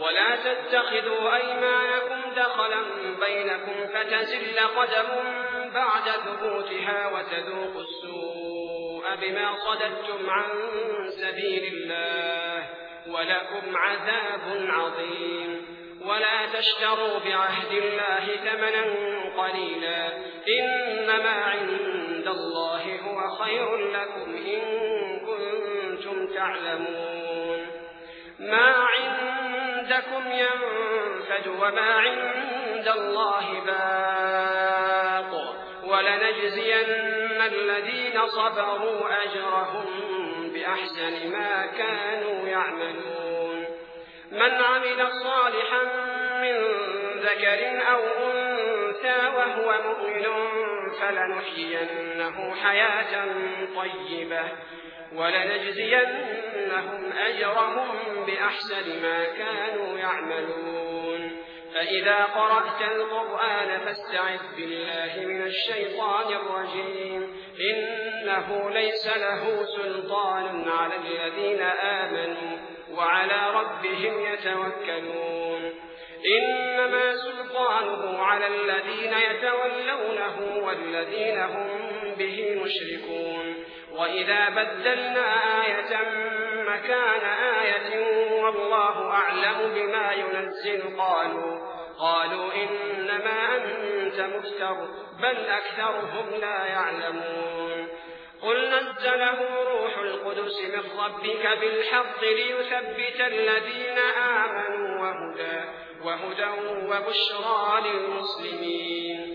ولا تتخذوا أيمانكم دخلا بينكم فتزل قدم بعد ثبوتها وتذوقوا السوء بما صددتم عن سبيل الله ولكم عذاب عظيم. ولا تشتروا بعهد الله ثمنا قليلا إنما عند الله هو خير لكم إن كنتم تعلمون. ما عندكم ينفد وما عند الله باق ولنجزين الذين صبروا أجرهم بأحسن ما كانوا يعملون. من عمل صالحا من ذكر أو أنثى وهو مؤمن فلنحيينه حياة طيبة ولنجزينهم أجرهم بأحسن ما كانوا يعملون. فإذا قرأت القرآن فاستعذ بالله من الشيطان الرجيم إنه ليس له سلطان على الذين آمنوا وعلى ربهم يتوكلون. إنما سلطانه على الذين يتولونه والذين هم به مشركون. وإذا بدلنا آية مكان آية والله أعلم بما ينزل قالوا إنما أنت مفتر بل أكثرهم لا يعلمون. قل نزله روح القدس من ربك بالحق ليثبت الذين آمنوا وهدى وبشرى للمسلمين.